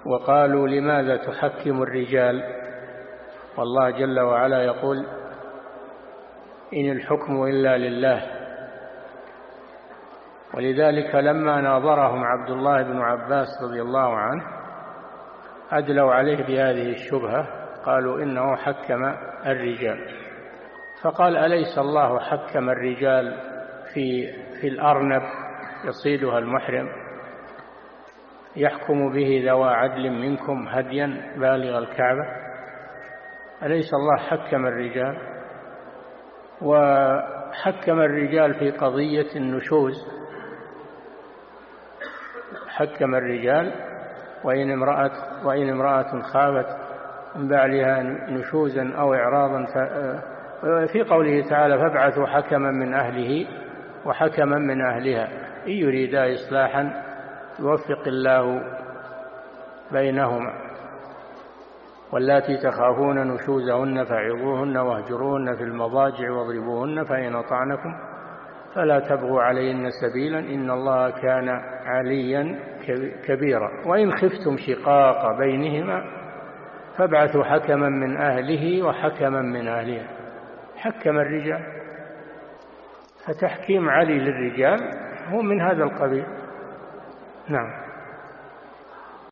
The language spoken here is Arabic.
وقالوا لماذا تحكم الرجال، والله جل وعلا يقول إن الحكم إلا لله. ولذلك لما ناظرهم عبد الله بن عباس رضي الله عنه أدلوا عليه بهذه الشبهة، قالوا إنه حكم الرجال. فقال أليس الله حكم الرجال في الأرنب يصيدها المحرم، يحكم به ذوى عدل منكم هديا بالغ الكعبة؟ أليس الله حكم الرجال؟ وحكم الرجال في قضية النشوز، حكم الرجال وإن امرأة خافت من بعلها نشوزا أو إعراضا في قوله تعالى فابعثوا حكما من أهله وحكما من أهلها إن يريدا إصلاحا يوفق الله بينهما، واللاتي تخافون نشوزهن فعظوهن واهجروهن في المضاجع واضربوهن فإن أطعنكم فلا تبغوا عليهن سبيلا إن الله كان عليا كبيرا وإن خفتم شقاق بينهما فابعثوا حكما من أهله وحكما من أهلها. حكم الرجال، فتحكيم علي للرجال هو من هذا القبيل. نعم.